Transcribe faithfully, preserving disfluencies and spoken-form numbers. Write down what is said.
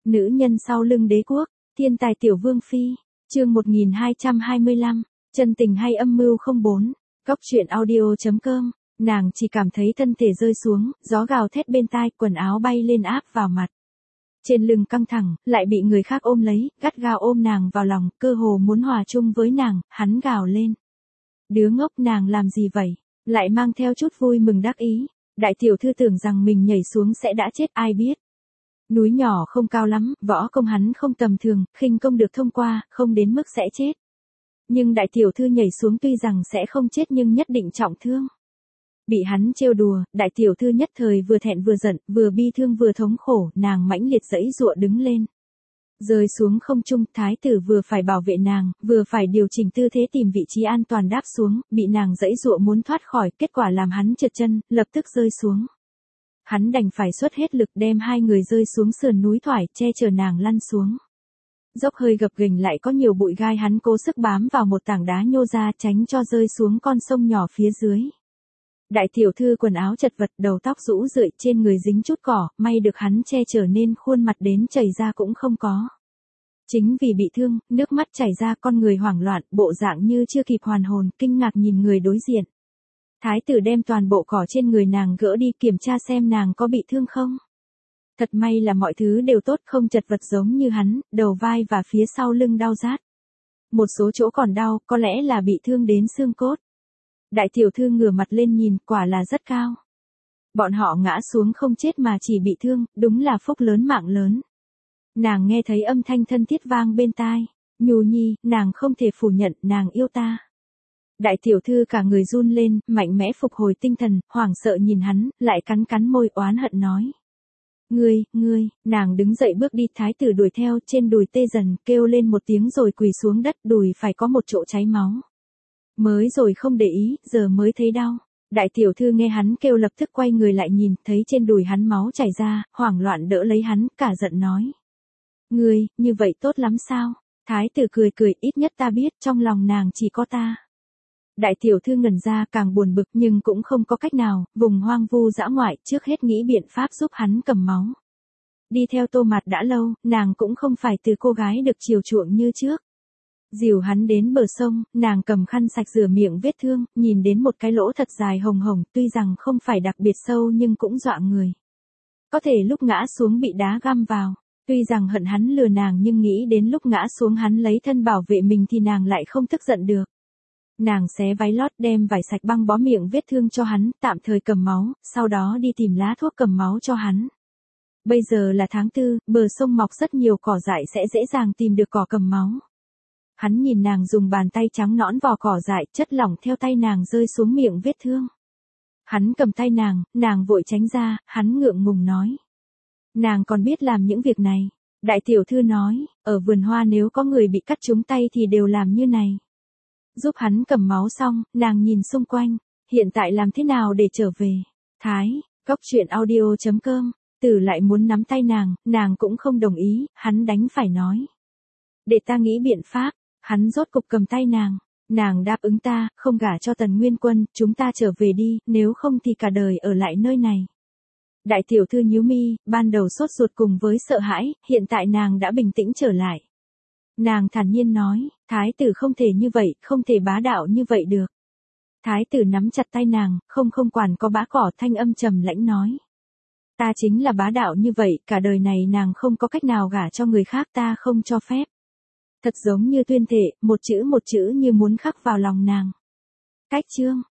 Nữ nhân sau lưng đế quốc, thiên tài tiểu vương phi, chương một nghìn hai trăm hai mươi lăm, chân tình hay âm mưu không bốn, Cóc truyện audio chấm com, nàng chỉ cảm thấy thân thể rơi xuống, gió gào thét bên tai, quần áo bay lên áp vào mặt. Trên lưng căng thẳng, lại bị người khác ôm lấy, gắt gao ôm nàng vào lòng, cơ hồ muốn hòa chung với nàng, hắn gào lên. Đứa ngốc, nàng làm gì vậy? Lại mang theo chút vui mừng đắc ý. Đại tiểu thư tưởng rằng mình nhảy xuống sẽ đã chết, ai biết. Núi nhỏ không cao lắm, võ công hắn không tầm thường, khinh công được thông qua, không đến mức sẽ chết. Nhưng đại tiểu thư nhảy xuống tuy rằng sẽ không chết nhưng nhất định trọng thương. Bị hắn trêu đùa, đại tiểu thư nhất thời vừa thẹn vừa giận, vừa bi thương vừa thống khổ, nàng mãnh liệt giãy giụa đứng lên. Rơi xuống không trung, thái tử vừa phải bảo vệ nàng, vừa phải điều chỉnh tư thế tìm vị trí an toàn đáp xuống, bị nàng giãy giụa muốn thoát khỏi, kết quả làm hắn trượt chân, lập tức rơi xuống. Hắn đành phải xuất hết lực đem hai người rơi xuống sườn núi thoải, che chở nàng lăn xuống. Dốc hơi gập ghềnh lại có nhiều bụi gai, hắn cố sức bám vào một tảng đá nhô ra tránh cho rơi xuống con sông nhỏ phía dưới. Đại tiểu thư quần áo chật vật, đầu tóc rũ rượi, trên người dính chút cỏ, may được hắn che chở nên khuôn mặt đến chảy ra cũng không có. Chính vì bị thương, nước mắt chảy ra, con người hoảng loạn, bộ dạng như chưa kịp hoàn hồn, kinh ngạc nhìn người đối diện. Thái tử đem toàn bộ cỏ trên người nàng gỡ đi, kiểm tra xem nàng có bị thương không. Thật may là mọi thứ đều tốt, không chật vật giống như hắn, đầu vai và phía sau lưng đau rát. Một số chỗ còn đau, có lẽ là bị thương đến xương cốt. Đại tiểu thư ngửa mặt lên nhìn, quả là rất cao. Bọn họ ngã xuống không chết mà chỉ bị thương, đúng là phúc lớn mạng lớn. Nàng nghe thấy âm thanh thân thiết vang bên tai. Nhu nhi, nàng không thể phủ nhận, nàng yêu ta. Đại tiểu thư cả người run lên, mạnh mẽ phục hồi tinh thần, hoảng sợ nhìn hắn, lại cắn cắn môi oán hận nói. Ngươi, ngươi, nàng đứng dậy bước đi, thái tử đuổi theo, trên đùi tê dần, kêu lên một tiếng rồi quỳ xuống đất, đùi phải có một chỗ cháy máu. Mới rồi không để ý, giờ mới thấy đau. Đại tiểu thư nghe hắn kêu lập tức quay người lại nhìn, thấy trên đùi hắn máu chảy ra, hoảng loạn đỡ lấy hắn, cả giận nói. Ngươi, như vậy tốt lắm sao? Thái tử cười cười, ít nhất ta biết, trong lòng nàng chỉ có ta. Đại tiểu thư ngẩn ra, càng buồn bực nhưng cũng không có cách nào, vùng hoang vu dã ngoại, trước hết nghĩ biện pháp giúp hắn cầm máu. Đi theo Tô Mạt đã lâu, nàng cũng không phải từ cô gái được chiều chuộng như trước. Dìu hắn đến bờ sông, nàng cầm khăn sạch rửa miệng vết thương, nhìn đến một cái lỗ thật dài hồng hồng, tuy rằng không phải đặc biệt sâu nhưng cũng dọa người. Có thể lúc ngã xuống bị đá găm vào, tuy rằng hận hắn lừa nàng nhưng nghĩ đến lúc ngã xuống hắn lấy thân bảo vệ mình thì nàng lại không tức giận được. Nàng xé váy lót đem vải sạch băng bó miệng vết thương cho hắn, tạm thời cầm máu, sau đó đi tìm lá thuốc cầm máu cho hắn. Bây giờ là tháng tư, bờ sông mọc rất nhiều cỏ dại sẽ dễ dàng tìm được cỏ cầm máu. Hắn nhìn nàng dùng bàn tay trắng nõn vò cỏ dại, chất lỏng theo tay nàng rơi xuống miệng vết thương. Hắn cầm tay nàng, nàng vội tránh ra, hắn ngượng ngùng nói. Nàng còn biết làm những việc này. Đại tiểu thư nói, ở vườn hoa nếu có người bị cắt trúng tay thì đều làm như này. Giúp hắn cầm máu xong, nàng nhìn xung quanh, hiện tại làm thế nào để trở về. Thái, Cóc truyện audio chấm com, Tử lại muốn nắm tay nàng, nàng cũng không đồng ý, hắn đành phải nói. Để ta nghĩ biện pháp, hắn rốt cục cầm tay nàng, nàng đáp ứng ta, không gả cho Tần Nguyên Quân, chúng ta trở về đi, nếu không thì cả đời ở lại nơi này. Đại tiểu thư nhíu mi, ban đầu sốt ruột cùng với sợ hãi, hiện tại nàng đã bình tĩnh trở lại. Nàng thản nhiên nói, thái tử không thể như vậy, không thể bá đạo như vậy được. Thái tử nắm chặt tay nàng, không không quản có bã cỏ, thanh âm trầm lãnh nói. Ta chính là bá đạo như vậy, cả đời này nàng không có cách nào gả cho người khác, ta không cho phép. Thật giống như tuyên thệ, một chữ một chữ như muốn khắc vào lòng nàng. Cách chương.